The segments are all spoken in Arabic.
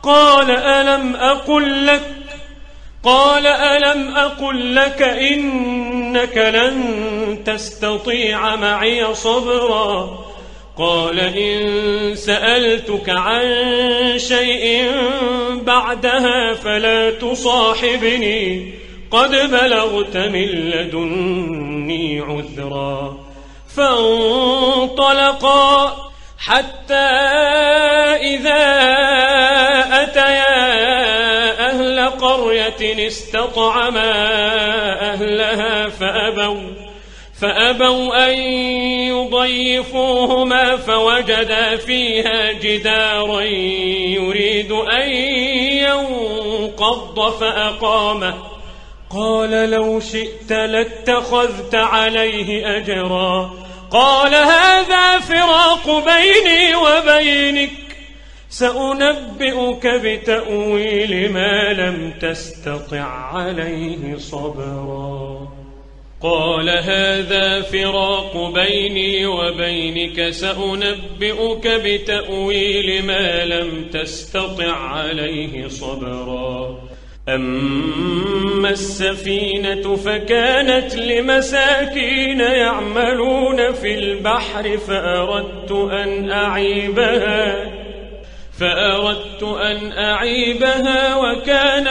قال ألم أقل لك إنك لن تستطيع معي صبرا. قال إن سألتك عن شيء بعدها فلا تصاحبني قد بلغت من لدني عذرا. فانطلقا حتى إذا أتيا أهل قرية استطعما أهلها فأبوا أن يضيفوهما فوجدا فيها جدارا يريد أن ينقض فأقامه. قال لو شئت لاتخذت عليه أجرا. قال هذا فراق بيني وبينك سأنبئك بتأويل ما لم تستطع عليه صبرا. قال هذا فراق بيني وبينك سأنبئك بتأويل ما لم تستطع عليه صبرا. أما السفينة فكانت لمساكين يعملون في البحر فأردت أن أعيبها وكان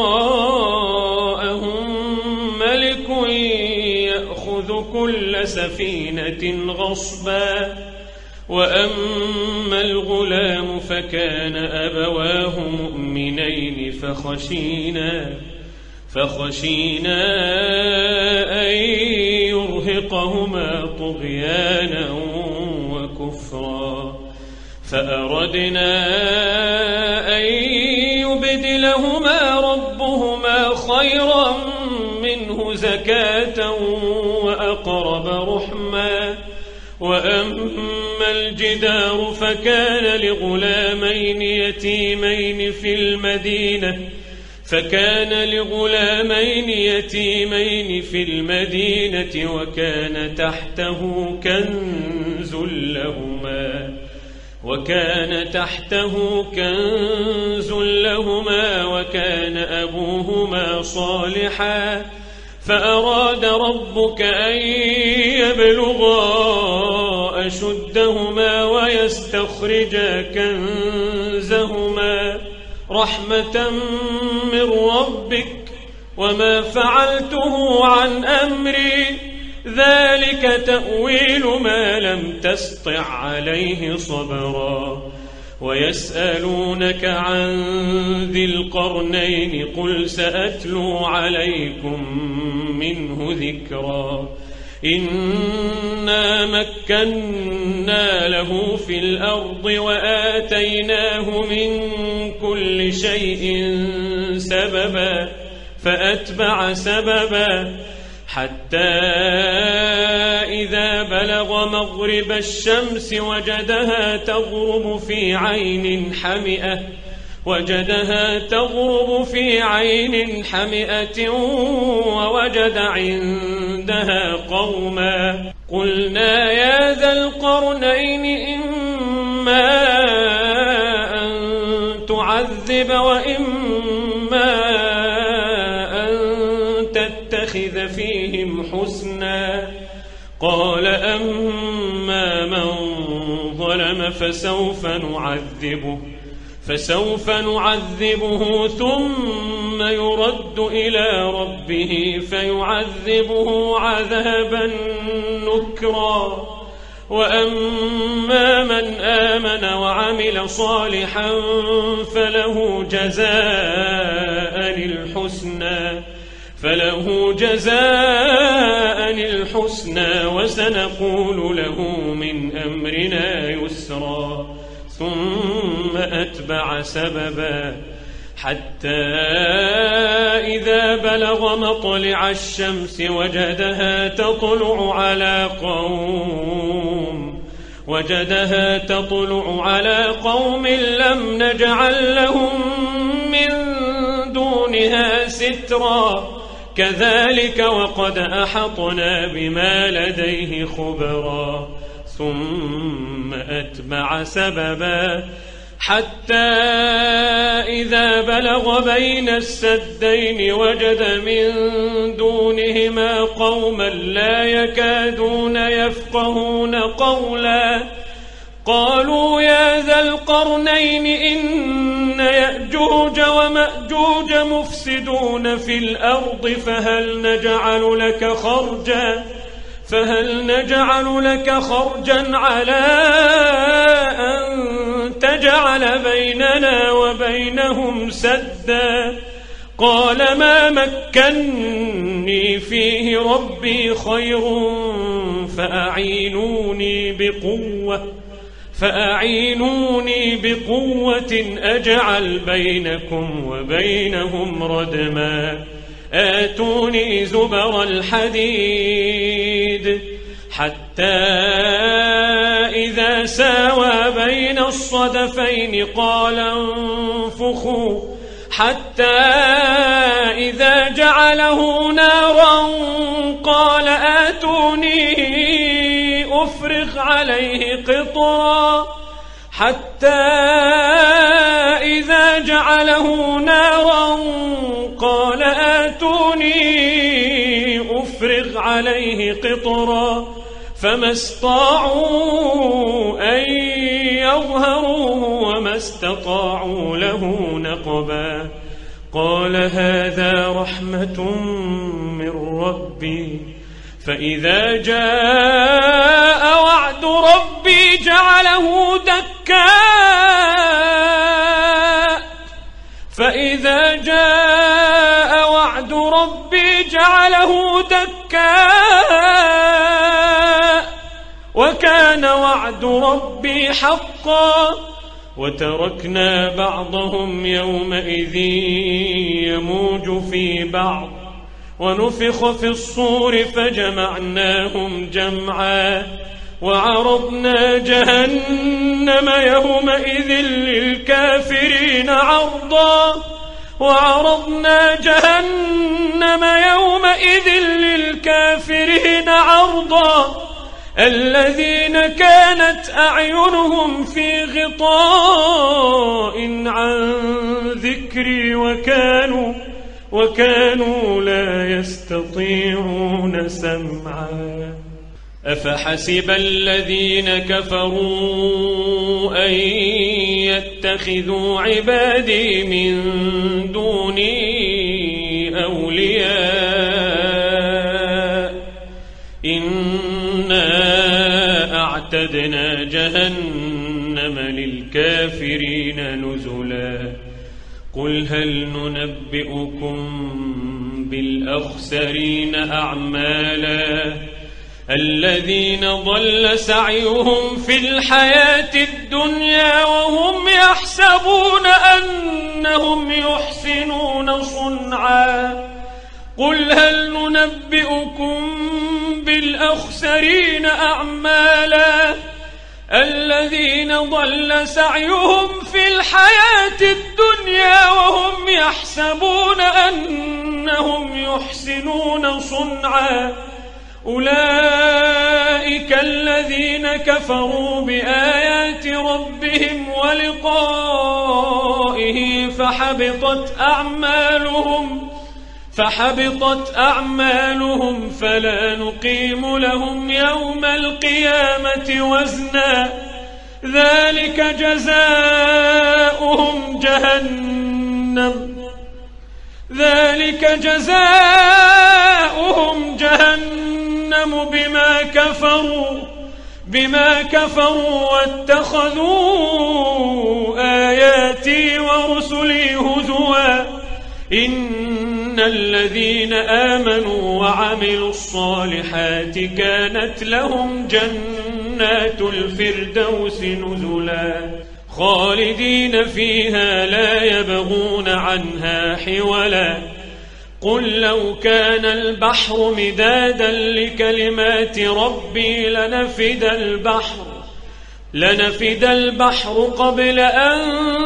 وراءهم ملك يأخذ كل سفينة غصبا. وأما الغلام فكان أبواه مؤمنين فخشينا أن يرهقهما طغيانا وكفرا. فأردنا أن يبدلهما ربهما خيرا منه زكاة وأقرب رحما. وأما الجدار فكان لغلامين يتيمين في المدينة وكان تحته كنز لهما وكان أبوهما صالحا. فأراد ربك أن يبلغا أشدهما ويستخرجا كنزهما رحمة من ربك وما فعلته عن أمري ذلك تأويل ما لم تسطع عليه صبرا. ويسألونك عن ذي القرنين قل سأتلو عليكم منه ذكرا. إنا مكنا له في الأرض وآتيناه من كل شيء سببا فأتبع سببا حتى إذا بلغ مغرب الشمس وجدها تغرب في عين حمئة ووجد عندها قوما. قلنا يا ذا القرنين إما أن تعذب وإما أن تتخذ فيهم حسنا. قال أما من ظلم فسوف نعذبه ثم يرد إلى ربه فيعذبه عذابا نكرا. وأما من آمن وعمل صالحا فله جزاء الحسنى وسنقول له من أمرنا يسرا. ثم أتبع سببا حتى إذا بلغ مطلع الشمس وجدها تطلع على قوم لم نجعل لهم من دونها سترا. كذلك وقد أحطنا بما لديه خبرا. ثم أتبع سببا حتى إذا بلغ بين السدين وجد من دونهما قوما لا يكادون يفقهون قولا قالوا يا ذا القرنين إن يأجوج ومأجوج مفسدون في الأرض فهل نجعل لك خرجا على أن تجعل بيننا وبينهم سدا قال ما مكني فيه ربي خير فأعينوني بقوة أجعل بينكم وبينهم ردما آتوني زبر الحديد حتى إذا ساوى بين الصدفين قال انفخوا حتى إذا جعله نارا قال آتوني أفرغ عليه قطرا حتى إذا جعله نارا قال آتوني أفرغ عليه قطرا فما استطاعوا أن يظهروه وما استطاعوا له نقبا قال هذا رحمة من ربي فإذا جاء وعد ربي جعله دكاء وكان وعد ربي حقا وتركنا بعضهم يومئذ يموج في بعض ونفخ في الصور فجمعناهم جمعا وعرضنا جهنم يومئذ للكافرين عرضا الذين كانت أعينهم في غطاء عن ذكري وكانوا لا يستطيعون سمعا أفحسب الذين كفروا أن يتخذوا عبادي من دوني أولياء إنا أعتدنا جهنم للكافرين نزلا قل هل ننبئكم بالأخسرين أعمالا الذين ضل سعيهم في الحياة الدنيا وهم يحسبون أنهم يحسنون صنعا قل هل ننبئكم بالأخسرين أعمالا الذين ضل سعيهم في الحياة الدنيا وهم يحسبون أنهم يحسنون صنعا أولئك الذين كفروا بآيات ربهم ولقائه فحبطت أعمالهم فلا نقيم لهم يوم القيامة وزنا ذلك جزاؤهم جهنم بما كفروا واتخذوا آياتي ورسلي هزوا إن الذين آمنوا وعملوا الصالحات كانت لهم جنات الفردوس نزلا خالدين فيها لا يبغون عنها حولا قل لو كان البحر مدادا لكلمات ربي لنفد البحر قبل أن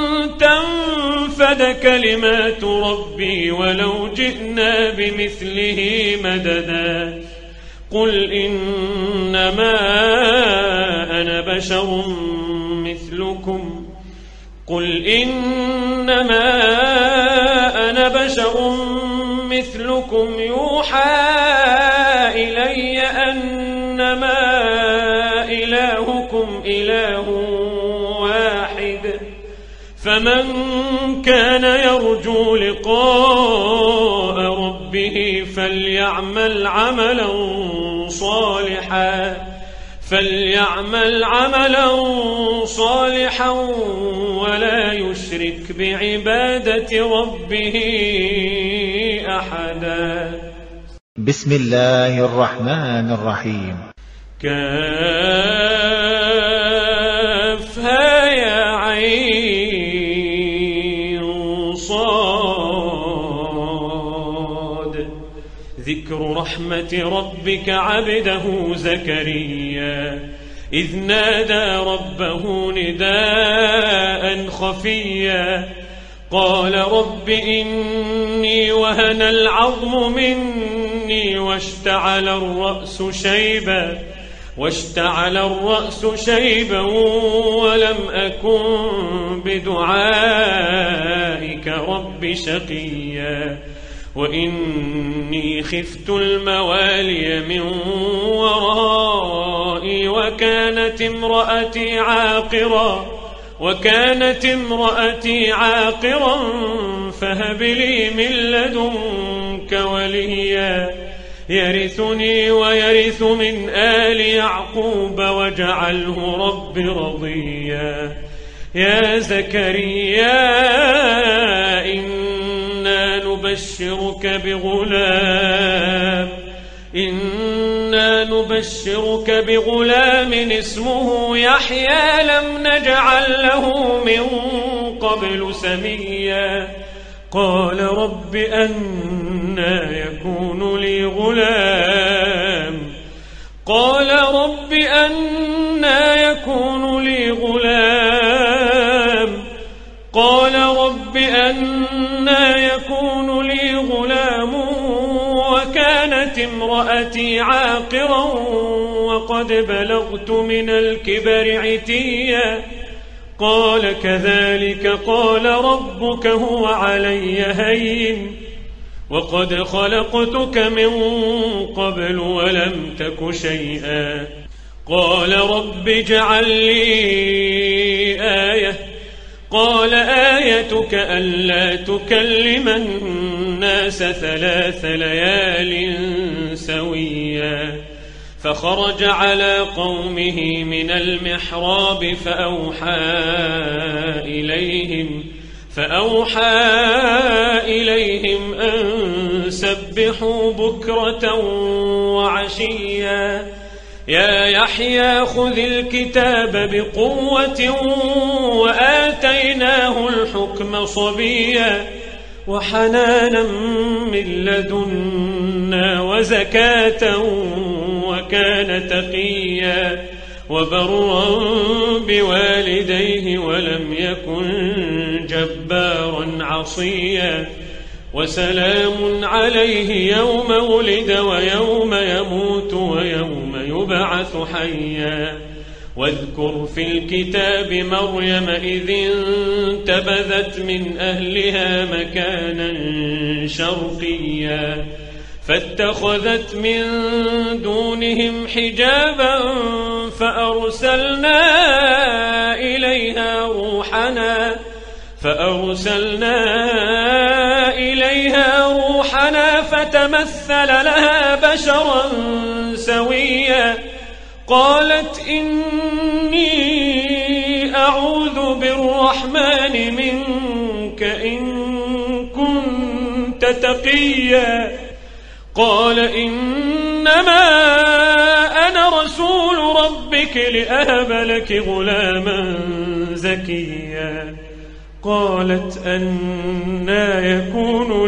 تنفد كلمات ربي ولو جئنا بمثله مددا قل إنما أنا بشر مثلكم قل إنما أنا بشر مثلكم يوحى إلي أنما إلهكم إله واحد فمن كان يرجو لقاء ربه فليعمل عملا صالحا ولا يشرك بعبادة ربه أحدا. بسم الله الرحمن الرحيم. كافها يا عين صاد. ذكر رحمة ربك عبده زكريا إذ نادى ربه نداء خفيا قال رب إني وهن العظم مني واشتعل الرأس شيبا ولم أكن بدعائك رب شقيا وإني خفت الموالي من ورائي وكانت امرأتي عاقرا فهب لي من لدنك وليا يرثني ويرث من آل يعقوب واجعله رب رضيا. يا زكريا إنا نبشرك بغلام اسمه يحيى لم نجعل له من قبل سميا. قال رب أنى يكون لي غلام وكانت امرأتي عاقرا وقد بلغت من الكبر عتيا. قال كذلك قال ربك هو علي هين وقد خلقتك من قبل ولم تك شيئا. قال رب اجعل لي آية. قال آيتك ألا تكلم الناس 3 ليال سويا. فخرج على قومه من المحراب فأوحى إليهم أن سبحوا بكرة وعشيا. يا يحيى خذ الكتاب بقوة وآتيناه الحكم صبيا وحنانا من لدنا وزكاة وكان تقيا وبرا بوالديه ولم يكن جبارا عصيا. وسلام عليه يوم ولد ويوم يموت ويوم يبعث حيا. واذكر في الكتاب مريم إذ انتبذت من أهلها مكانا شرقيا فاتخذت من دونهم حجابا فأرسلنا إليها روحنا فتمثل لها بشرا سويا. قالت إني أعوذ بالرحمن منك إن كنت تقيا. قال إنما أنا رسول ربك لأهب لك غلاما زكيا. قالت أنى يكون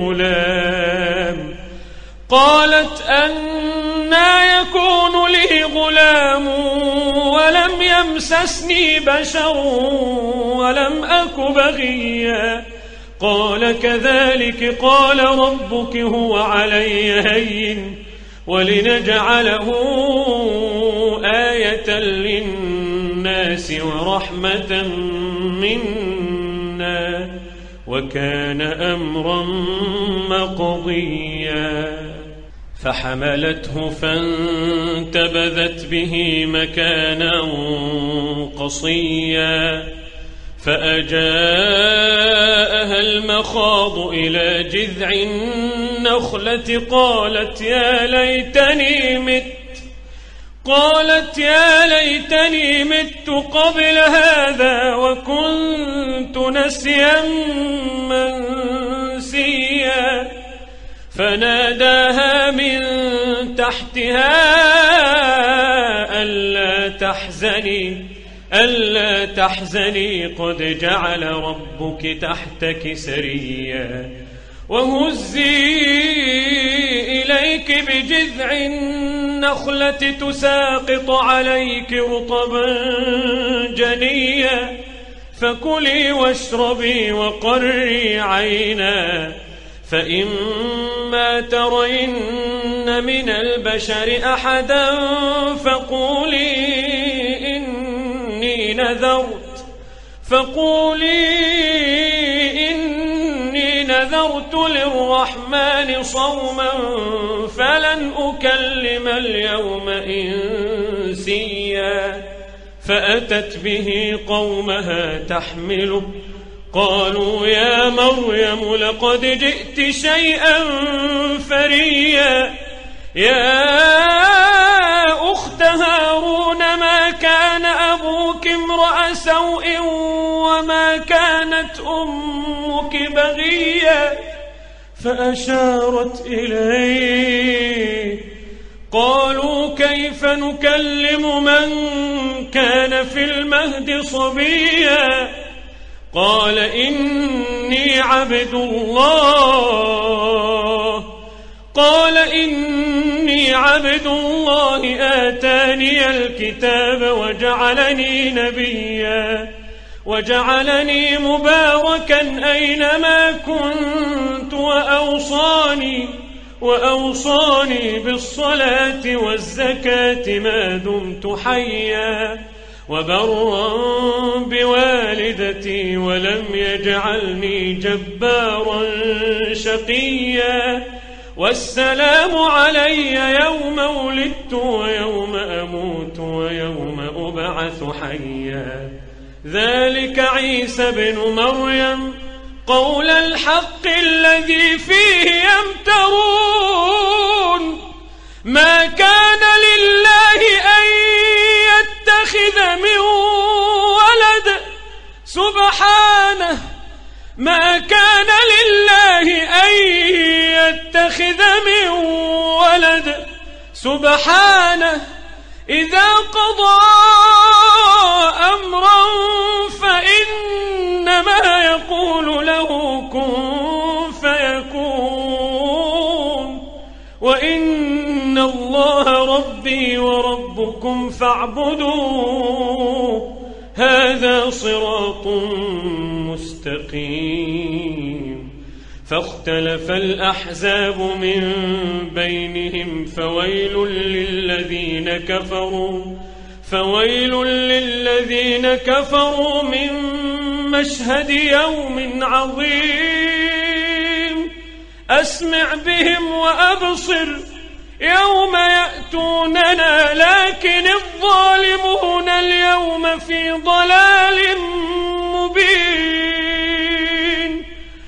لي غلام ولم يمسسني بشر ولم أك بغيا. قال كذلك قال ربك هو علي هين ولنجعله آية للناس ورحمة منا وكان أمرا مقضيا فحملته فانتبذت به مكانا قصيا فأجاءها المخاض إلى جذع النخلة قالت يا ليتني مت قبل هذا وكنت نسيا منسيا فناداها من تحتها ألا تحزني قد جعل ربك تحتك سريا وهزي إليك بجذع النخلة تساقط عليك رطبا جنيا فكلي واشربي وقري عينا فإما ترين من البشر أحدا فقولي إني نذرت للرحمن صوما فلن أكلم اليوم إنسيا فأتت به قومها تحمله قالوا يا مريم لقد جئت شيئا فريا يا أخت هارون ما كان أبوك امرأ سوء وما كانت أمك بغيا فأشارت إليه قالوا كيف نكلم من كان في المهد صبيا قال إني عبد الله آتاني الكتاب وجعلني نبيا وجعلني مباركا أينما كنت وأوصاني بالصلاة والزكاة ما دمت حيا وبرا بوالدتي ولم يجعلني جبارا شقيا والسلام علي يوم ولدت ويوم أموت ويوم أبعث حيا ذلك عيسى بن مريم قول الحق الذي فيه يمترون ما كان لله أن يتخذ من ولد سبحانه ما كان لله أن يتخذ من ولد سبحانه إذا قضى أمرا فإنما يقول له كن فيكون وإن الله ربي وربكم فاعبدوه هذا صراط مستقيم فاختلف الأحزاب من بينهم فويل للذين كفروا من مشهد يوم عظيم أسمع بهم وأبصر يوم يأتوننا لكن الظالمون اليوم في ضلال مبين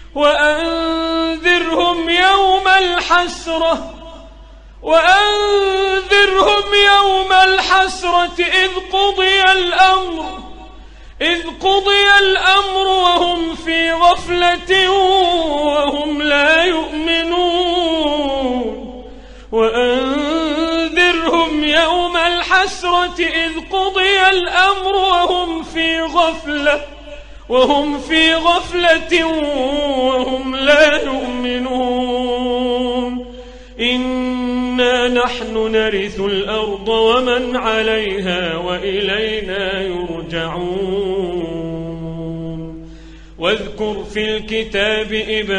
وأنذرهم يوم الحسرة إذ قضي الأمر وهم في غفلة وهم لا يؤمنون وأنذرهم يوم الحسرة إذ قضي الأمر وهم في غفلة وهم لا يؤمنون إنا نحن نرث الأرض ومن عليها وإلينا يرجعون واذكر في الكتاب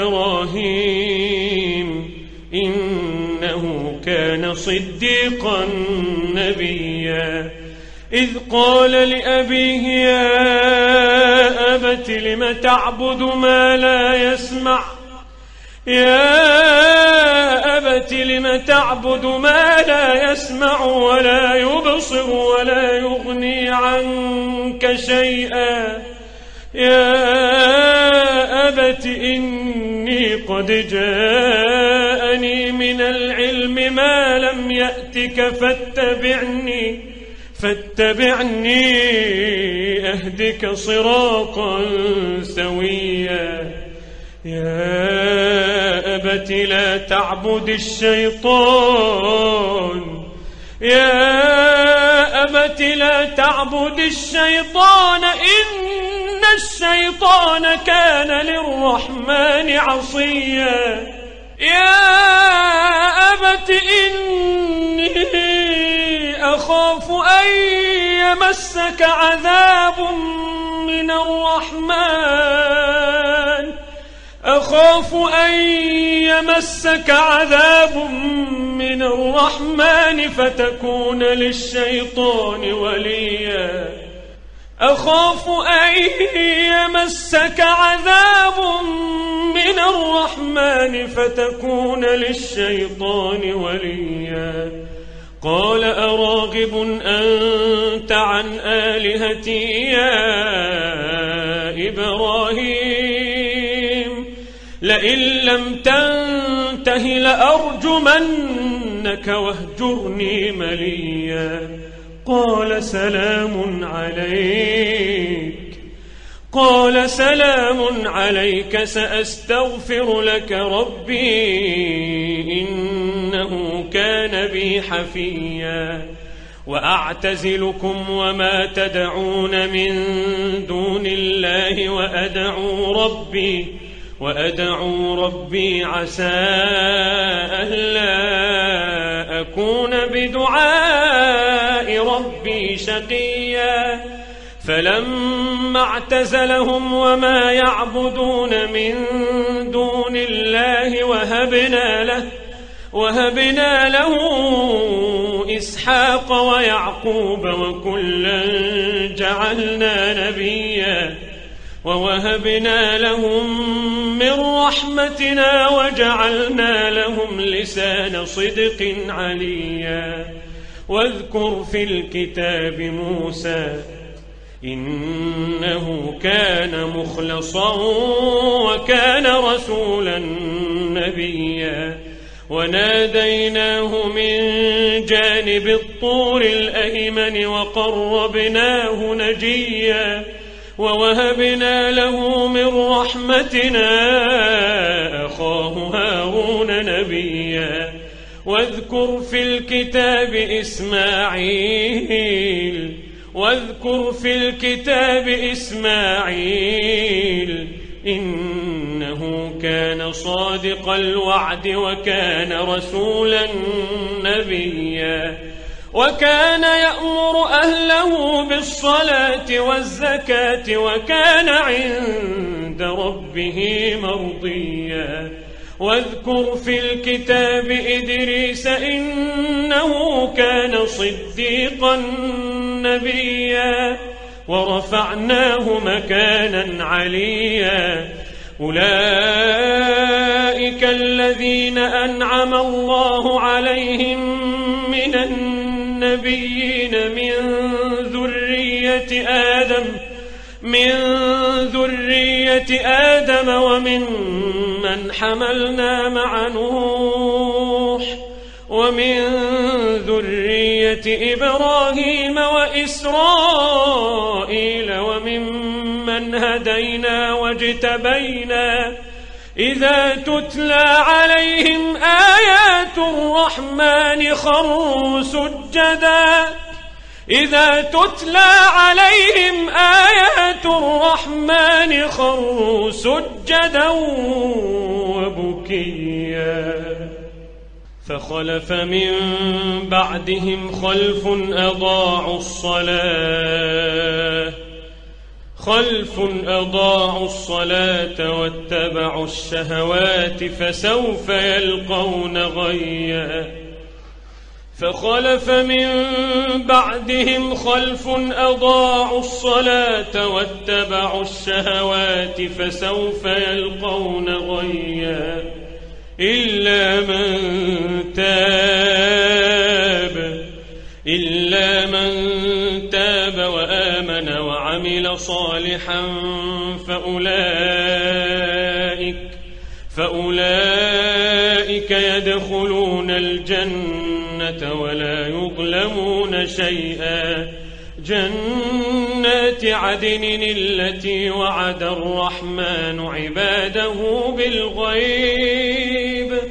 إبراهيم إنه كان صديقا نبيا إذ قال لأبيه يا أبت لم تعبد ما لا يسمع ما لا يسمع ولا يبصر ولا يغني عنك شيئا يا أبت إني قد جاءني من العلم ما لم يأتك فاتبعني أهدك صراطا سويا يا أبت لا تعبد الشيطان إن الشيطان كان للرحمن عصيا يا أبت إني أخاف أن يمسك عذاب من الرحمن فتكون للشيطان وليا قال أراغب أنت عن آلهتي يا إبراهيم لئن لم تنته لأرجمنك واهجرني مليا قال سلام عليك سأستغفر لك ربي إنه كان بي حفيا وأعتزلكم وما تدعون من دون الله وأدعو ربي عسى ألا أكون بدعاء ربي شقيا فلما اعتزلهم وما يعبدون من دون الله وهبنا له إسحاق ويعقوب وكلا جعلنا نبيا ووهبنا لهم من رحمتنا وجعلنا لهم لسان صدق عليا واذكر في الكتاب موسى إنه كان مخلصا وكان رسولا نبيا وناديناه من جانب الطور الأيمن وقربناه نجيا ووهبنا له من رحمتنا أخاه هارون نبيا واذكر في الكتاب إسماعيل إنه كان صادق الوعد وكان رسولا نبيا وكان يأمر أهله بالصلاة والزكاة وكان عند ربه مرضيا واذكر في الكتاب إدريس إنه كان صديقا نبيا ورفعناه مكانا عليا أولئك الذين أنعم الله عليهم من النبيين من ذرية آدم ومن من حملنا مع نوح ومن ذرية إبراهيم وإسرائيل وممن هدينا واجتبينا إذا تتلى عليهم آيات الرحمن خروا سجدا وبكيا فخلف من بعدهم خلف أضاعوا الصلاة واتبعوا الشهوات فسوف يلقون غيا فخلف من بعدهم خلف أضاعوا الصلاة واتبعوا الشهوات فسوف يلقون غيا إلا من تاب وآمن وعمل صالحا فأولئك يدخلون الجنة ولا يظلمون شيئا جنات عدن التي وعد الرحمن عباده بالغيب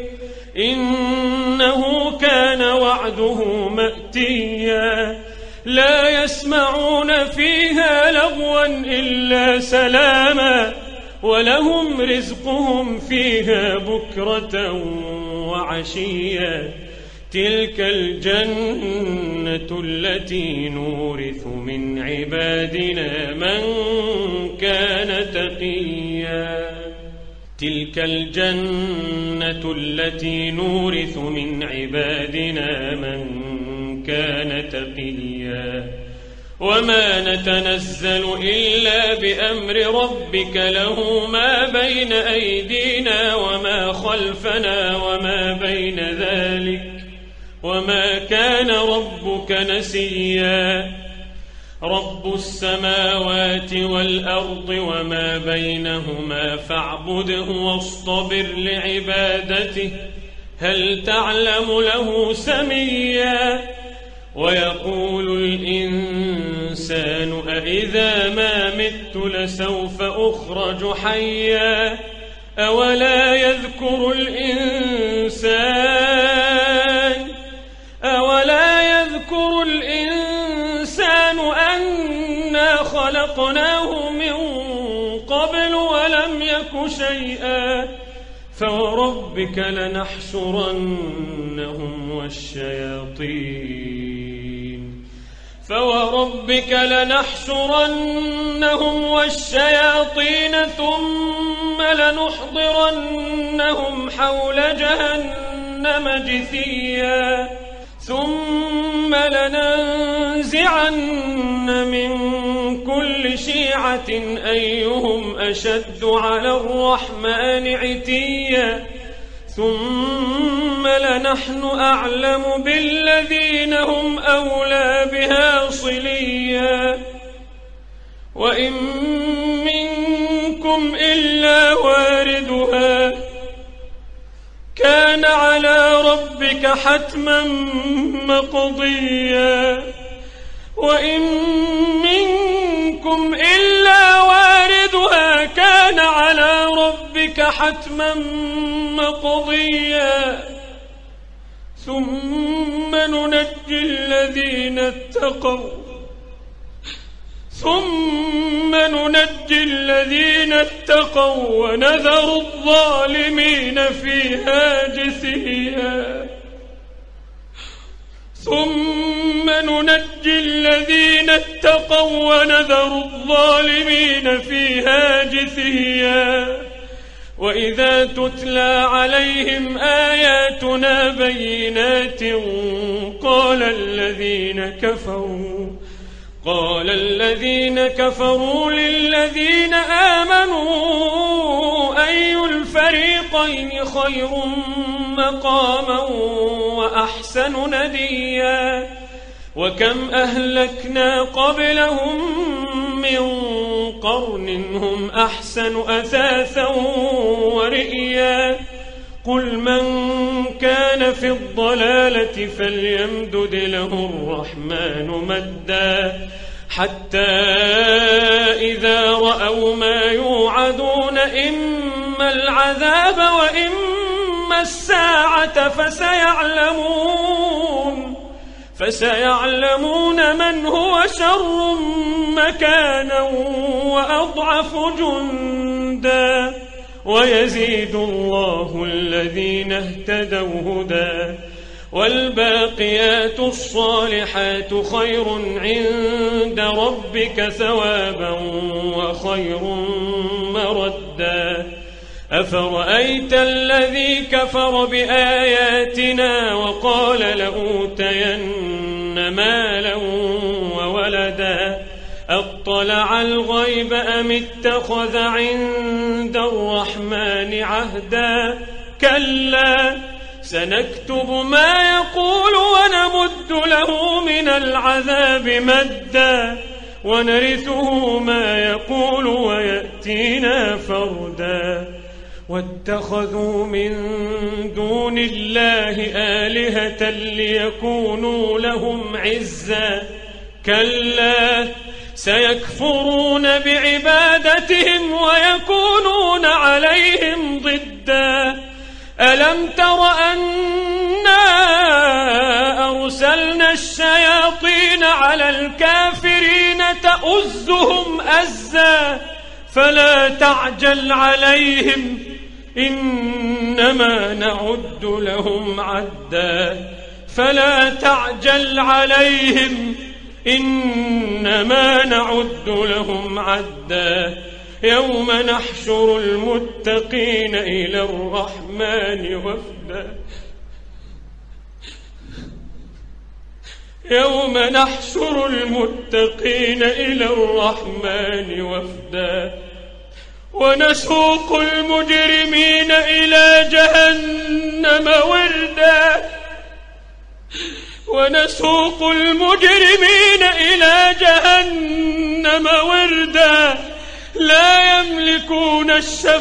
إنه كان وعده مأتيا لا يسمعون فيها لغوا إلا سلاما ولهم رزقهم فيها بكرة وعشيا تلك الجنة التي نورث من عبادنا من كان تقيا تلك الجنة التي نورث من عبادنا من كان تقيا وما نتنزل إلا بأمر ربك له ما بين أيدينا وما خلفنا وما بين ذلك وما كان ربك نسيا رب السماوات والأرض وما بينهما فاعبده واصطبر لعبادته هل تعلم له سميا ويقول الإنسان أإذا ما مت لسوف أخرج حيا أولا يذكر الإنسان أنا خلقناه من قبل ولم يك شيئا فوربك لنحشرنهم والشياطين ثم لنحضرنهم حول جهنم جثيا ثم لننزعن من كل شيعة أيهم أشد على الرحمن عتيا ثم لنحن أعلم بالذين هم أولى بها صليا وإن منكم إلا واردها كان على ربك حتما مقضيا وإن منكم إلا واردها كان على ربك حتما مقضيا ثم ننجي الذين اتقوا ونذر الظالمين فيها جثيا وإذا تتلى عليهم آياتنا بينات قال الذين كفروا للذين آمنوا أي الفريقين خير مقاما وأحسن نديا وكم أهلكنا قبلهم من قرن هم أحسن أثاثا ورئيا قل من كان في الضلالة فليمدد له الرحمن مدا حتى إذا رأوا ما يوعدون إما العذاب وإما الساعة فسيعلمون من هو شر مكانا وأضعف جندا ويزيد الله الذين اهتدوا هدى والباقيات الصالحات خير عند ربك ثوابا وخير مردا أفرأيت الذي كفر بآياتنا وقال لأوتين مالا وولدا أطلع الغيب أم اتخذ عند الرحمن عهدا كلا سنكتب ما يقول ونمد له من العذاب مدا ونرثه ما يقول ويأتينا فردا واتخذوا من دون الله آلهة ليكونوا لهم عزا كلا سيكفرون بعبادتهم ويكونون عليهم ضدا ألم تر أنا أرسلنا الشياطين على الكافرين تؤزهم أزا فلا تعجل عليهم إنما نعد لهم عدا فلا تعجل عليهم إنما نعد لهم عدا يوم نحشر المتقين إلى الرحمن وفدا يوم نحشر المتقين إلى الرحمن وفدا ونسوق المجرمين إلى جهنم وردا ونسوق المجرمين إلى جهنم وردا لا يملكون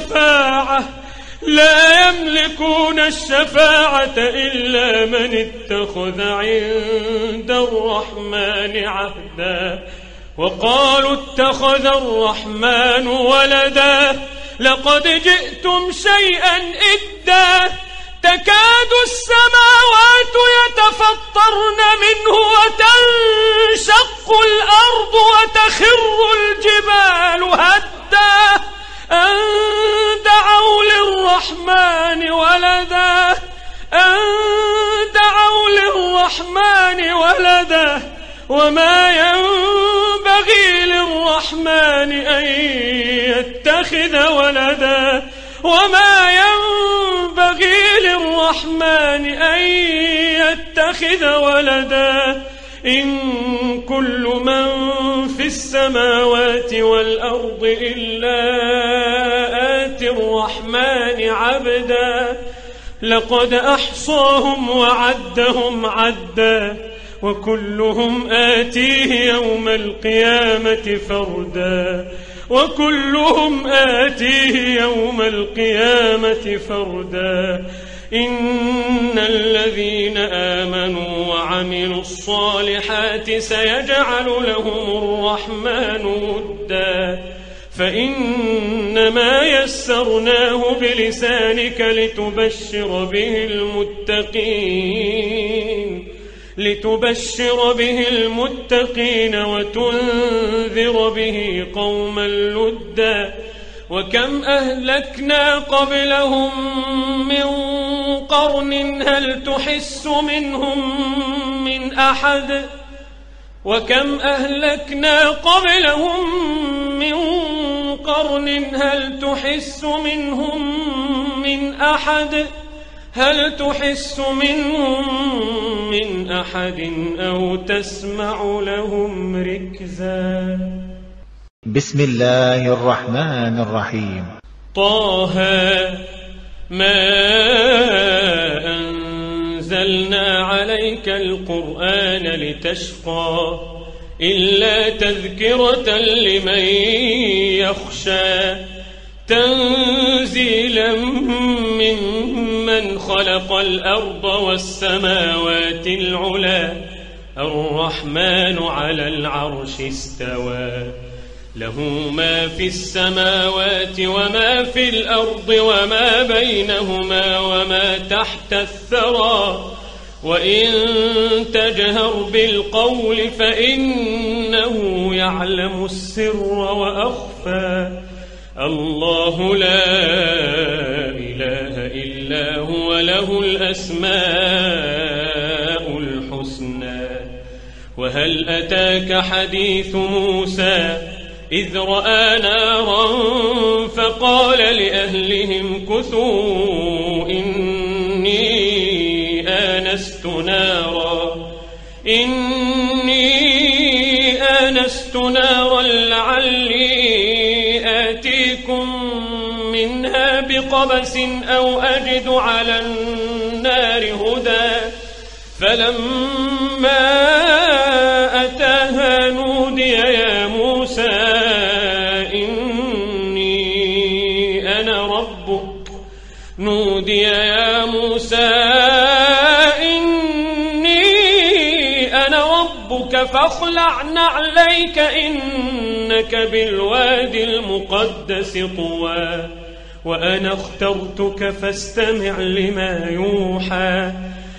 الشفاعة إلا من اتخذ عند الرحمن عهدا وقالوا اتخذ الرحمن ولدا لقد جئتم شيئا إدا تكاد السماوات يتفطرن منه وتنشق الأرض وتخر الجبال هدا أن دعوا للرحمن ولدا وما ينبغي للرحمن أن يتخذ ولدا إن كل من في السماوات والأرض إلا آتي الرحمن عبدا لقد أحصاهم وعدهم عدا وكلهم آتيه يوم القيامة فردا إن الذين آمنوا وعملوا الصالحات سيجعل لهم الرحمن ودا فإنما يسرناه بلسانك لتبشر به المتقين وتنذر به قوما لدا وكم أهلكنا قبلهم من قرن هل تحس منهم من أحد أو تسمع لهم ركزا بسم الله الرحمن الرحيم طه ما أنزلنا عليك القرآن لتشقى إلا تذكرة لمن يخشى تنزيلا ممن خلق الأرض والسماوات العلى الرحمن على العرش استوى له ما في السماوات وما في الأرض وما بينهما وما تحت الثرى وإن تجهر بالقول فإنه يعلم السر وأخفى الله لا إله إلا هو له الأسماء الحسنى وهل أتاك حديث موسى إذ رأى نارا فقال لأهلهم كثوا إني آنست نارا لعلي آتيكم منها بقبس أو أجد على النار هدى فلما أتاها نودي يا موسى إني أنا ربك فاخلع نعليك إنك بالوادي المقدس طوى وأنا اخترتك فاستمع لما يوحى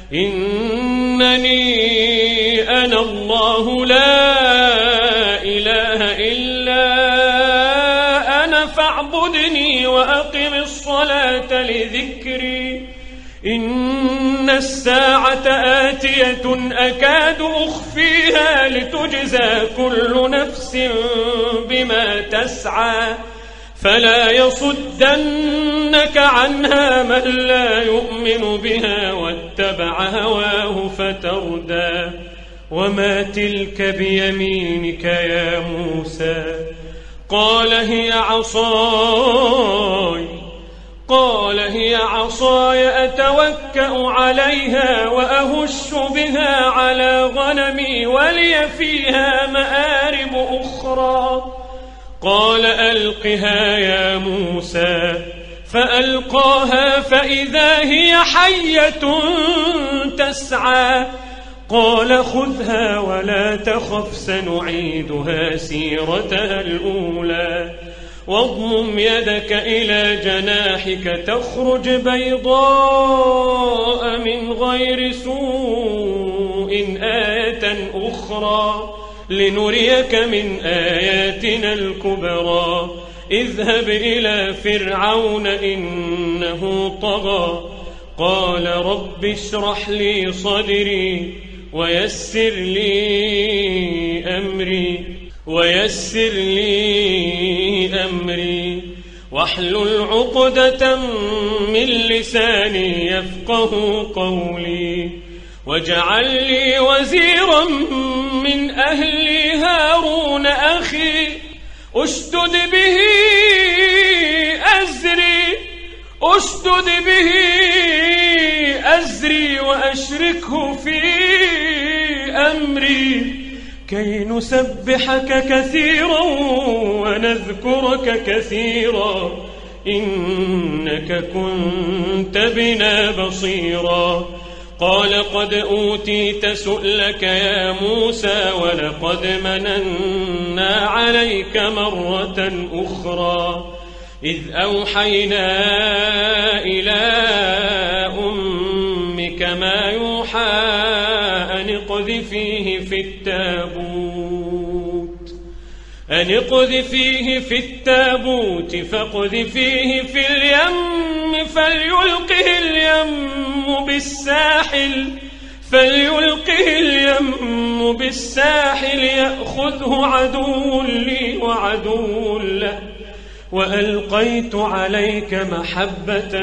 إنني أنا الله لا إله إلا أنا فاعبدني وأقم الصلاة لذكري إن الساعة آتية أكاد أخفيها لتجزى كل نفس بما تسعى فلا يصدنك عنها من لا يؤمن بها واتبع هواه فتردى وما تلك بيمينك يا موسى قال هي عصاي أتوكأ عليها وأهش بها على غنمي ولي فيها مآرب أخرى قال ألقها يا موسى فألقاها فإذا هي حية تسعى قال خذها ولا تخف سنعيدها سيرتها الأولى واضمم يدك إلى جناحك تخرج بيضاء من غير سوء آية أخرى لنريك من آياتنا الكبرى اذهب إلى فرعون إنه طغى قال رب اشرح لي صدري ويسر لي أمري واحلل عقدة من لساني يفقه قولي واجعل لي وزيرا من أهلي هارون أخي أشدد به أزري وأشركه في أمري كي نسبحك كثيرا ونذكرك كثيرا إنك كنت بنا بصيرا قال قد أوتيت سؤلك يا موسى ولقد مننا عليك مرة أخرى إذ أوحينا إلى أمك ما يوحى أن اقذفيه في التابوت فاقذفيه في اليم فليلقه اليم بالساحل يأخذه عدو لي وعدو له وألقيت عليك محبة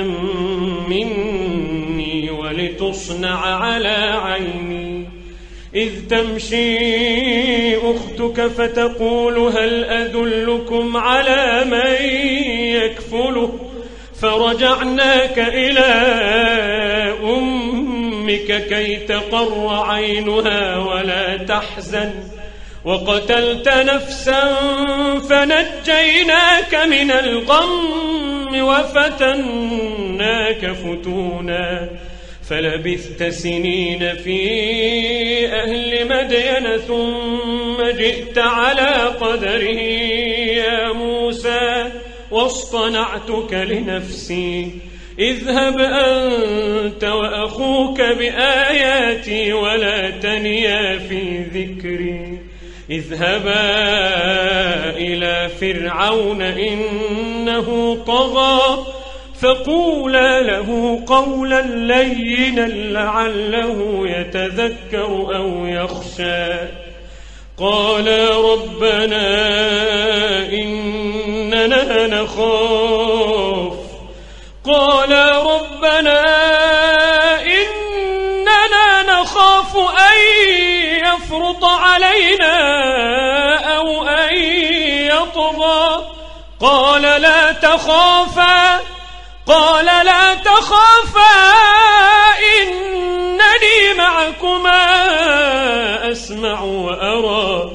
مني ولتصنع على عيني إذ تمشي أختك فتقول هل أدلكم على من يكفله فرجعناك إلى أمك كي تقر عينها ولا تحزن وقتلت نفسا فنجيناك من الغم وفتناك فتونا فلبثت سنين في أهل مدين ثم جئت على قدره يا موسى واصطنعتك لنفسي اذهب أنت وأخوك بآياتي ولا تنيا في ذكري اذهبا إلى فرعون إنه طغى فقولا له قولا لينا لعله يتذكر أو يخشى قالا ربنا إننا نخاف أن يفرط علينا أو أن يطغى قال لا تخافا إنني معكما أسمع وأرى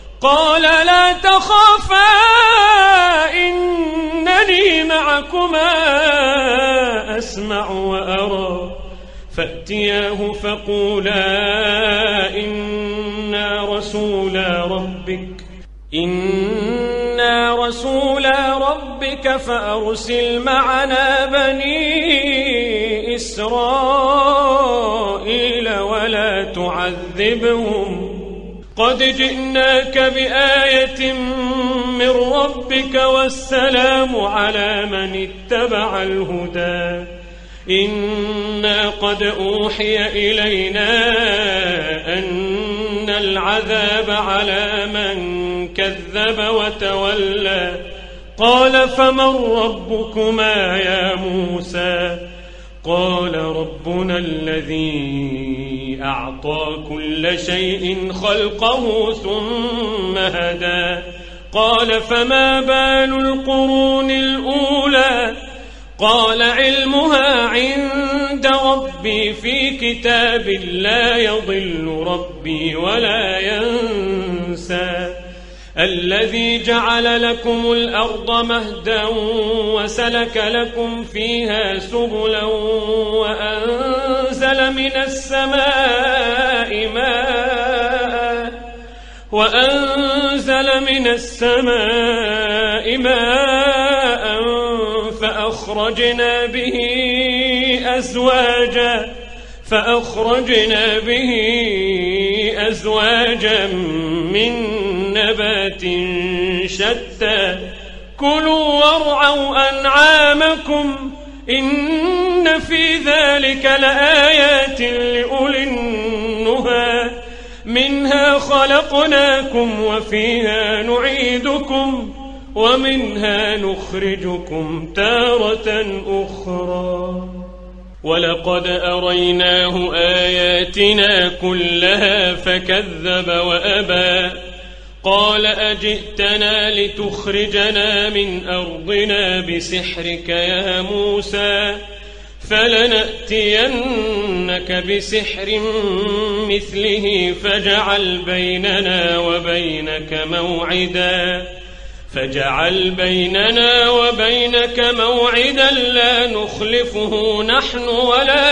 فأتياه فقولا إنا رسولا ربك فأرسل معنا بني إسرائيل ولا تعذبهم قد جئناك بآية من ربك والسلام على من اتبع الهدى إنا قد أوحي إلينا أن العذاب على من كذب وتولى قال فمن ربكما يا موسى قال ربنا الذي أعطى كل شيء خلقه ثم هدى قال فما بال القرون الأولى قال علمها عند ربي في كتاب لا يضل ربي ولا ينسى الذي جعل لكم الأرض مهدا وسلك لكم فيها سبلا وأنزل من السماء ماء فأخرجنا به أزواجا من نبات شتى كلوا وارعوا أنعامكم إن في ذلك لآيات لأولي النهى منها خلقناكم وفيها نعيدكم ومنها نخرجكم تارة أخرى ولقد أريناه آياتنا كلها فكذب وأبى قال أجئتنا لتخرجنا من أرضنا بسحرك يا موسى فلنأتينك بسحر مثله فاجعل بيننا وبينك موعدا لا نخلفه نحن ولا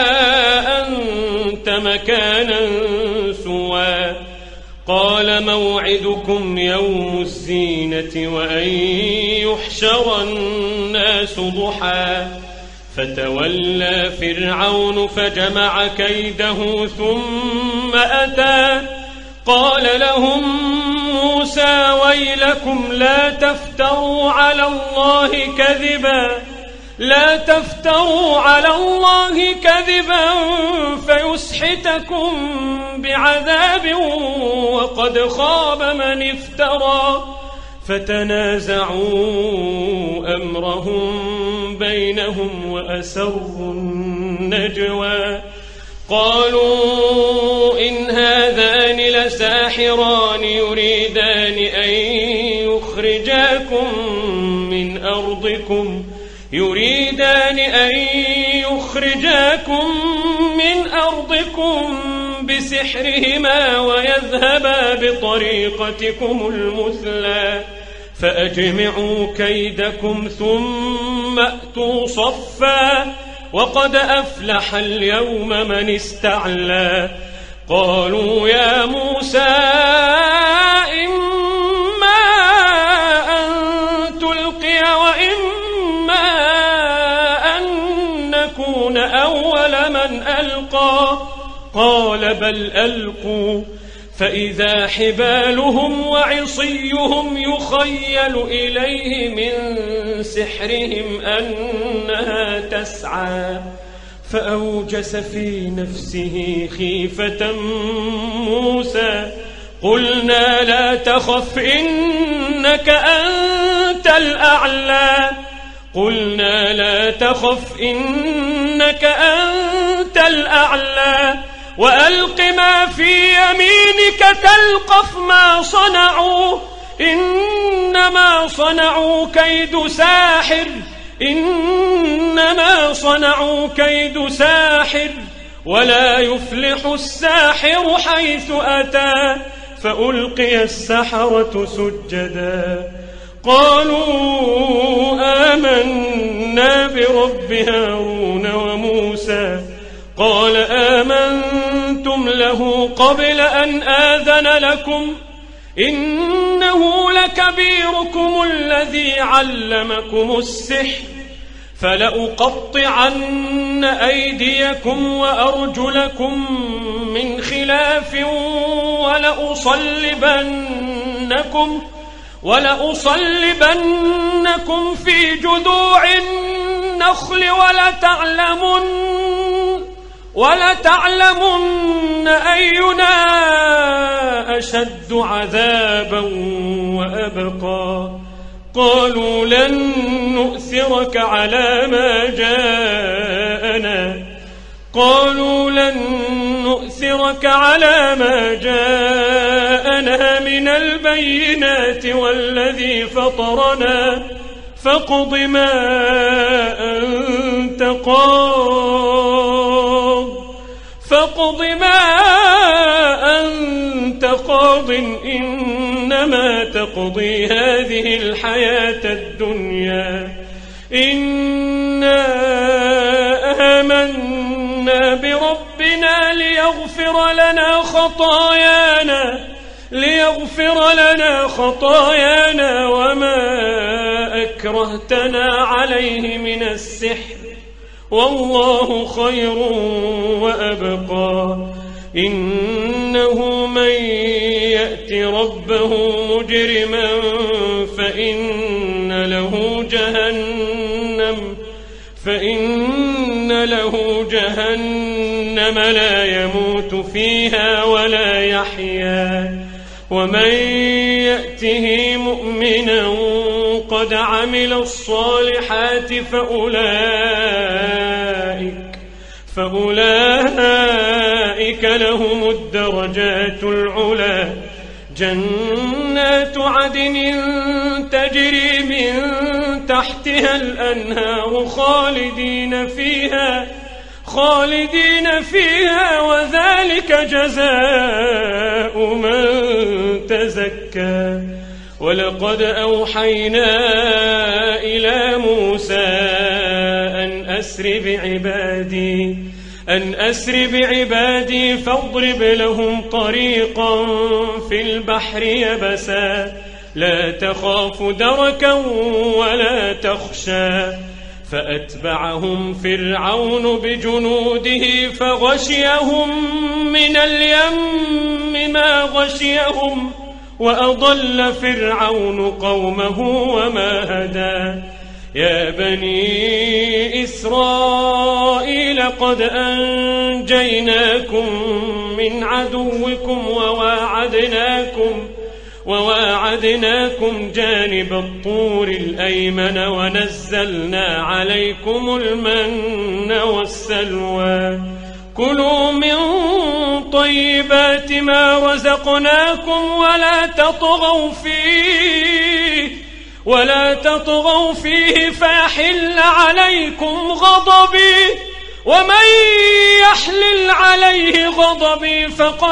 أنت مكانا سوى قال موعدكم يوم الزينة وأن يحشر الناس ضحى فتولى فرعون فجمع كيده ثم أتى قال لهم موسى ويلكم لا تفتروا على الله كذبا فيسحتكم بعذاب وقد خاب من افترى فتنازعوا أمرهم بينهم وأسروا النجوى قالوا إن هذان لساحران يريدان أن يخرجاكم من أرضكم بسحرهما ويذهبا بطريقتكم المثلى فأجمعوا كيدكم ثم أتوا صفا وقد أفلح اليوم من استعلى قالوا يا موسى إما أن تلقي وإما أن نكون أول من ألقى قال بل ألقوا فإذا حبالهم وعصيهم يخيل إليه من سحرهم أنها تسعى فأوجس في نفسه خيفة موسى قلنا لا تخف إنك أنت الأعلى قلنا لا تخف إنك أنت الأعلى وألق ما في يمينك تلقف ما صنعوا إنما صنعوا كيد ساحر إنما صنعوا كيد ساحر ولا يفلح الساحر حيث أتى فألقي السحرة سجدا قالوا آمنا برب هارون وموسى قال آمنتم له قبل أن آذن لكم إنه لكبيركم الذي علمكم السحر فلأقطعن أيديكم وأرجلكم من خلاف ولأصلبنكم في جذوع النخل ولتعلمن أينا أشد عذابا وأبقى قالوا لن نؤثرك على ما جاءنا من البينات والذي فطرنا فاقض ما أنت قاض إنما تقضي هذه الحياة الدنيا إنا آمنا بربنا ليغفر لنا خطايانا وما أكرهتنا عليه من السحر والله خير وأبقى إنه من يأت ربه مجرما فإن له جهنم لا يموت فيها ولا يحيا ومن يأته مؤمنا قد عمل الصالحات فأولئك لهم الدرجات العلى جنات عدن تجري من تحتها الأنهار خالدين فيها وذلك جزاء من تزكى ولقد أوحينا إلى موسى أن أسر بعبادي فاضرب لهم طريقا في البحر يبسا لا تخاف دركا ولا تخشى فأتبعهم فرعون بجنوده فغشيهم من اليم ما غشيهم وأضل فرعون قومه وما هدى يا بني إسرائيل قد أنجيناكم من عدوكم وواعدناكم جانب الطور الأيمن ونزلنا عليكم المن والسلوى كلوا من طيبات ما رزقناكم ولا تطغوا فيه فيحل عليكم غضبي ومن يحلل عليه غضبي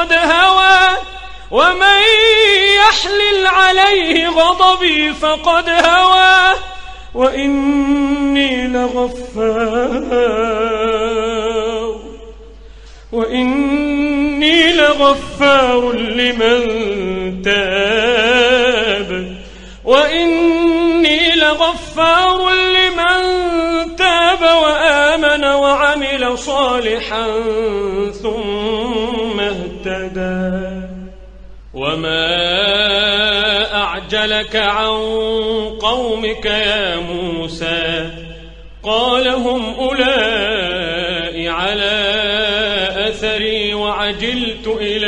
فقد هوى وإني لغفار لمن تاب وآمن وعمل صالحا ثم اهتدى وما أعجلك عن قومك يا موسى قال هم أولئك على أثري وعجلت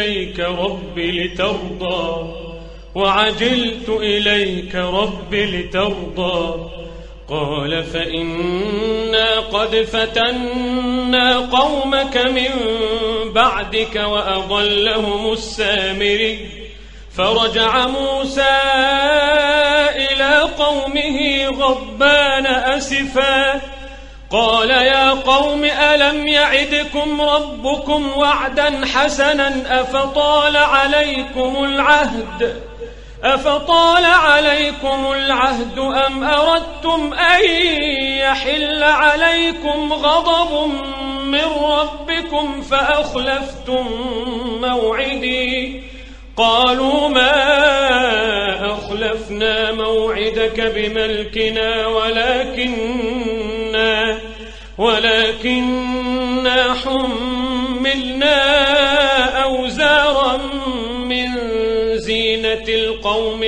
إليك رب لترضى قال فإنا قد فتنا قومك من بعدك وأضلهم السامري فرجع موسى إلى قومه غضبان أسفا قال يا قوم ألم يعدكم ربكم وعدا حسنا أفطال عليكم العهد أم أردتم أن يحل عليكم غضب من ربكم فأخلفتم موعدي قالوا ما أخلفنا موعدك بملكنا ولكننا حملنا أوزارا من زينة القوم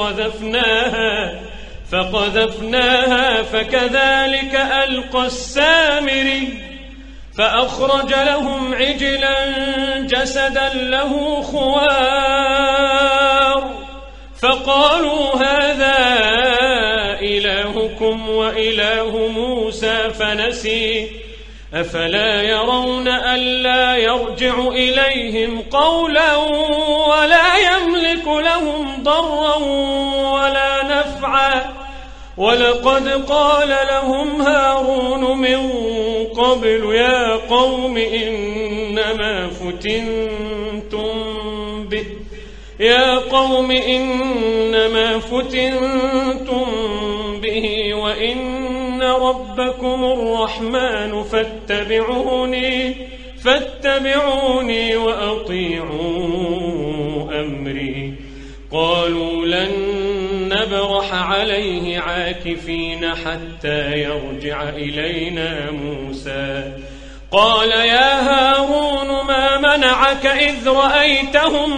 فقذفناها فكذلك ألقى السامري فأخرج لهم عجلا جسدا له خوار فقالوا هذا إلهكم وإله موسى فنسي أفلا يرون ألا يرجع إليهم قولا ولا يملك لهم ضرا ولا نفعا ولقد قال لهم هارون من قبل يا قوم إنما فتنتم به وإن ربكم الرحمن فاتبعوني وأطيعوا أمري قالوا لن نبرح عليه عاكفين حتى يرجع إلينا موسى قال يا هارون ما منعك إذ رأيتهم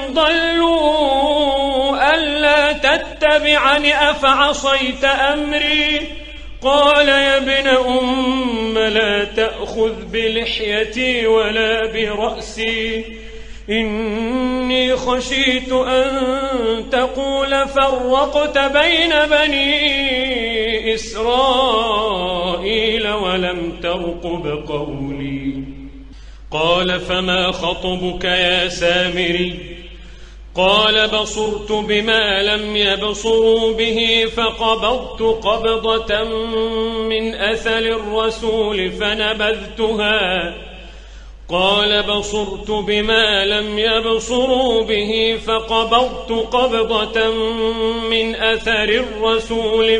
ضلوا ألا تتبعني أفعصيت أمري قال يا ابن أم لا تأخذ بلحيتي ولا برأسي إني خشيت أن تقول فرقت بين بني إسرائيل ولم ترقب قولي قال فما خطبك يا سامري قال بصرت بما لم يبصروا به فقبضت قبضة من أثر الرسول فنبذتها قال بصرت بما لم يبصروا به فقبضت قبضة من أثر الرسول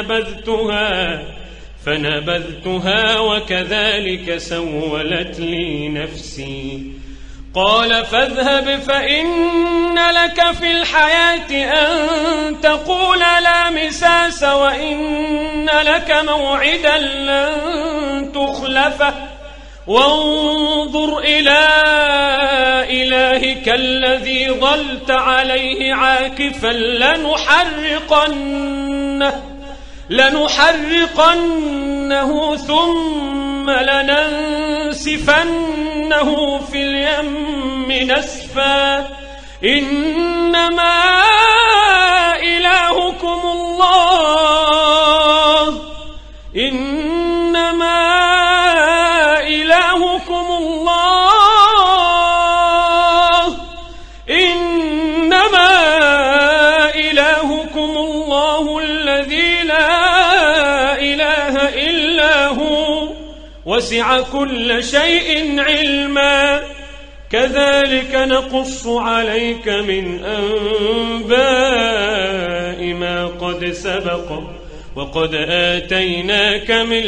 فنبذتها وكذلك سولت لي نفسي قال فاذهب فإن لك في الحياة أن تقول لا مساس وإن لك موعدا لن تخلفه وانظر إلى إلهك الذي ظلت عليه عاكفا لنحرقنه ثم لننسفنه في اليم نسفا إنما إلهكم الله الذي لا إله إلا هو وسع كل شيء علما كذلك نقص عليك من أنباء ما قد سبق وقد آتيناك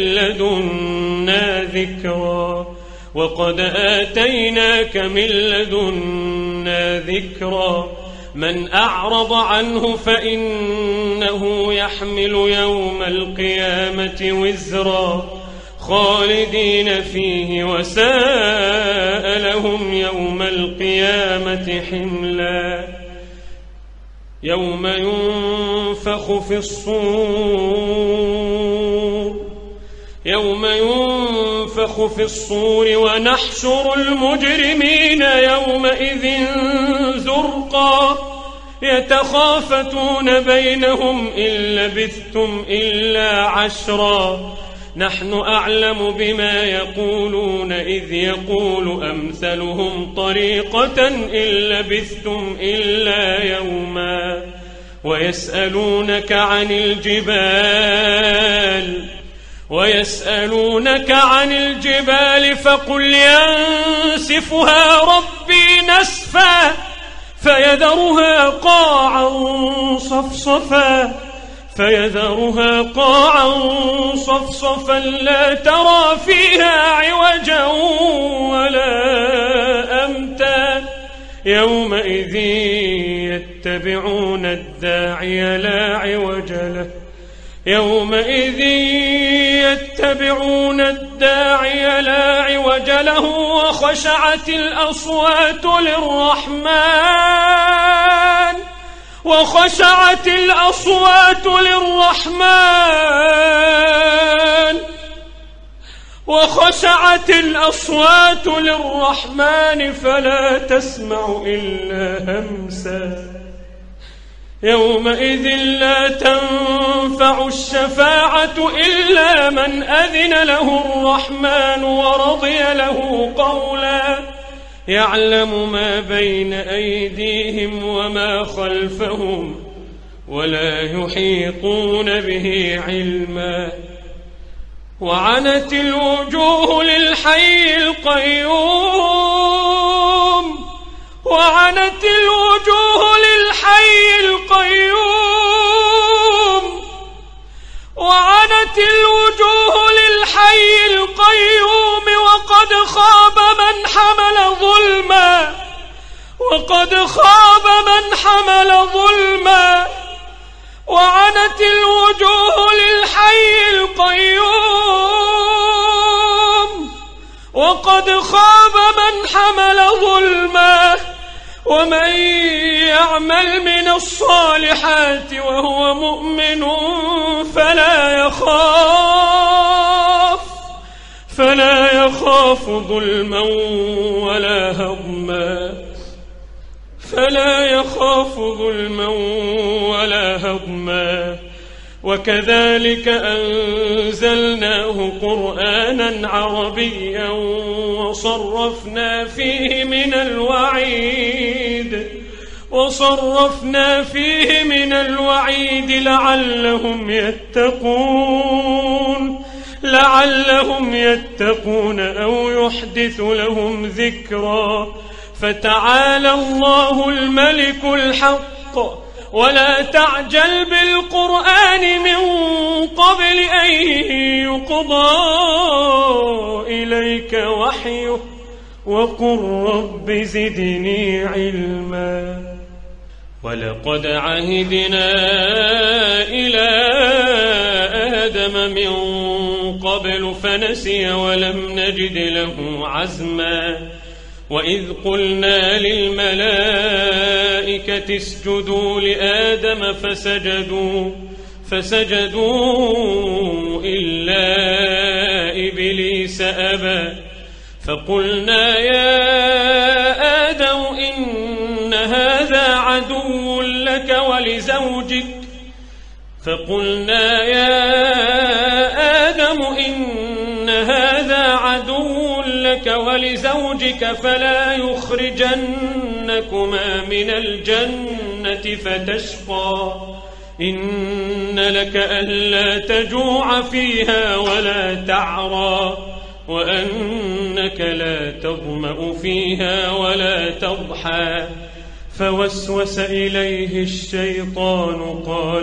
من لدنا ذكرا من أعرض عنه فإنه يحمل يوم القيامة وزرا خالدين فيه وساء لهم يوم القيامة حملا يوم ينفخ ونفخ في الصور ونحشر المجرمين يومئذ زرقا يتخافتون بينهم إن لبثتم إلا عشرا نحن أعلم بما يقولون إذ يقول أمثلهم طريقة إن لبثتم إلا يوما ويسألونك عن الجبال فقل ينسفها ربي نسفا فيذرها قاعا صفصفا لا ترى فيها عوجا ولا أمتا يومئذ يتبعون الداعي لا عوج له وخشعت الأصوات للرحمن فلا تسمع إلا همسا يومئذ لا تنفع الشفاعة إلا من أذن له الرحمن ورضي له قولا يعلم ما بين أيديهم وما خلفهم ولا يحيطون به علما وعنت الوجوه للحي القيوم وقد خاب من حمل ظلما وعنت الوجوه للحي القيوم وقد خاب من حمل ظلما ومن يعمل من الصالحات وهو مؤمن فلا يخاف ظلما ولا هضما وكذلك أنزلناه قرآنا عربيا وصرفنا فيه من الوعيد لعلهم يتقون أو يحدث لهم ذكرا فتعالى الله الملك الحق ولا تعجل بالقرآن من قبل أن يقضى إليك وحيه وقل رب زدني علما ولقد عهدنا إلى آدم من قبل فنسي ولم نجد له عزما وإذ قلنا للملائكة اسجدوا لآدم فسجدوا إلا إبليس أبى فقلنا يا آدم إن هذا عدو لك ولزوجك فلا يخرجنكما من الجنة فتشقى إن لك ألا تجوع فيها ولا تعرى وأنك لا تظمأ فيها ولا تضحى فوسوس إليه الشيطان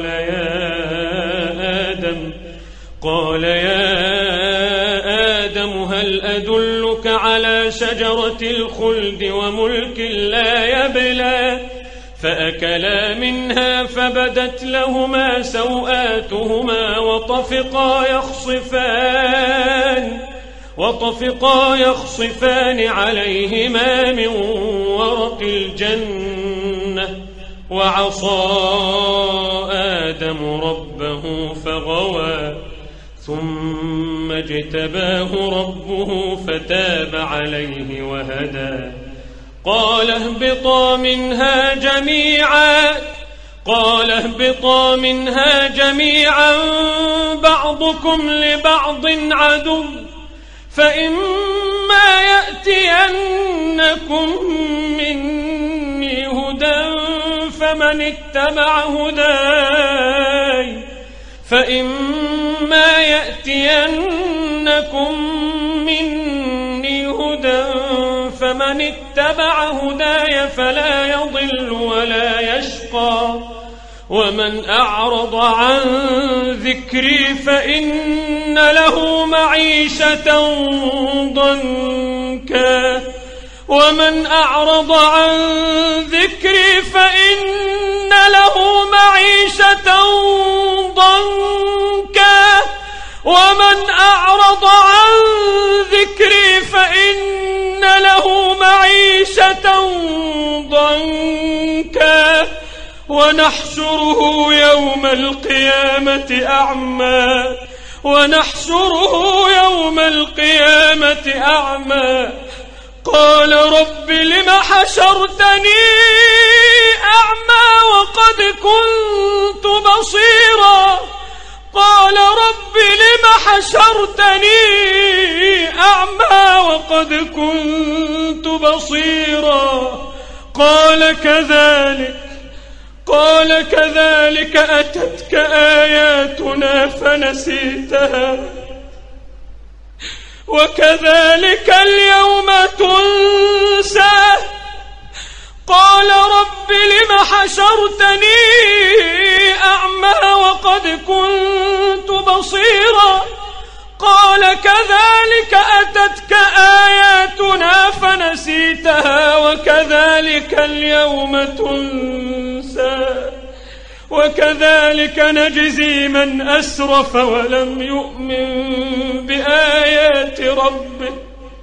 قال يا آدم هل أدلك على شجرة الخلد وملك لا يبلى فأكلا منها فبدت لهما سوآتهما وطفقا يخصفان عليهما من ورق الجنة وعصى آدم ربه فغوى ثم اجتباه ربه فتاب عليه وهدى قال اهبطا منها جميعا بعضكم لبعض عدو فإما يأتينكم مني هدى فمن اتبع هداي فلا يضل ولا يشقى ومن أعرض عن ذكري فإن له معيشة ضنكا ونحشره يوم القيامة أعمى قال رب لم حشرتني أعمى وقد كنت بصيرا قال كذلك أتتك آياتنا فنسيتها وكذلك اليوم تنسى قال رب لم حشرتني أعمى وقد كنت بصيرا قال كذلك أتتك آياتنا فنسيتها وكذلك اليوم تنسى وكذلك نجزي من أسرف ولم يؤمن بآيات ربه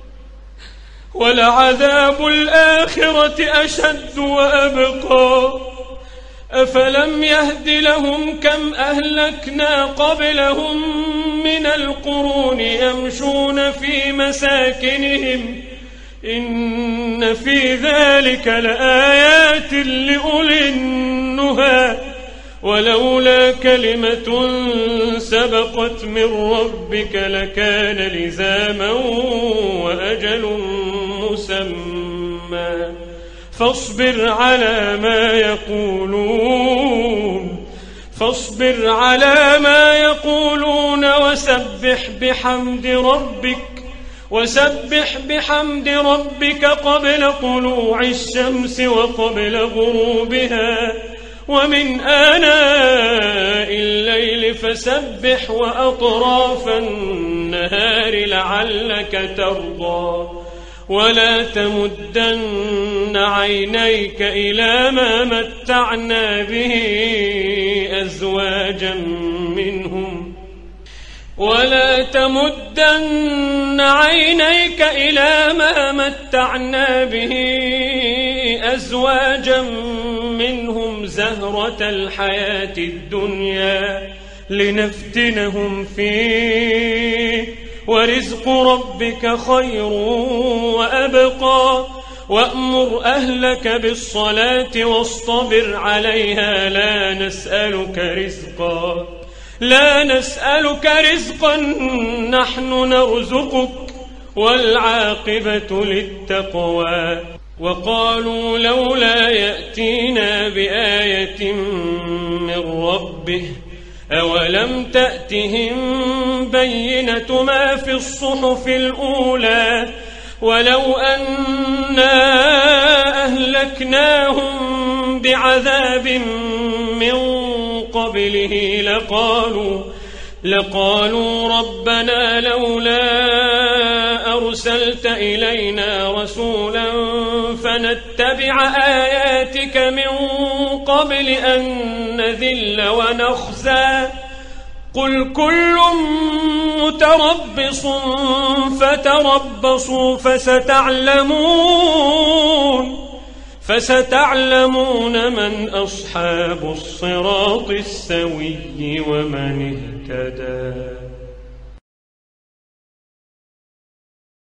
ولعذاب الآخرة أشد وأبقى أفلم يهد لهم كم أهلكنا قبلهم من القرون يمشون في مساكنهم إن في ذلك لآيات لأولي النهى ولولا كلمة سبقت من ربك لكان لزاما وأجل مسمى فاصبر على ما يقولون وسبح بحمد ربك قبل طلوع الشمس وقبل غروبها ومن آناء الليل فسبح وأطراف النهار لعلك ترضى ولا تمدن عينيك إلى ما متعنا به أزواجا منهم زهرة الحياة الدنيا لنفتنهم فيه ورزق ربك خير وأبقى وأمر أهلك بالصلاة واصطبر عليها لا نسألك رزقا نحن نرزقك والعاقبة للتقوى وقالوا لولا يأتينا بآية من ربه أولم تأتهم بينة ما في الصحف الأولى ولو أنا أهلكناهم بعذاب من قبله لقالوا ربنا لولا أرسلت إلينا رسولا فنتبع آياتك من قبل أن نذل ونخزى قل كل متربص فتربصوا فستعلمون من أصحاب الصراط السوي ومن اهتدى.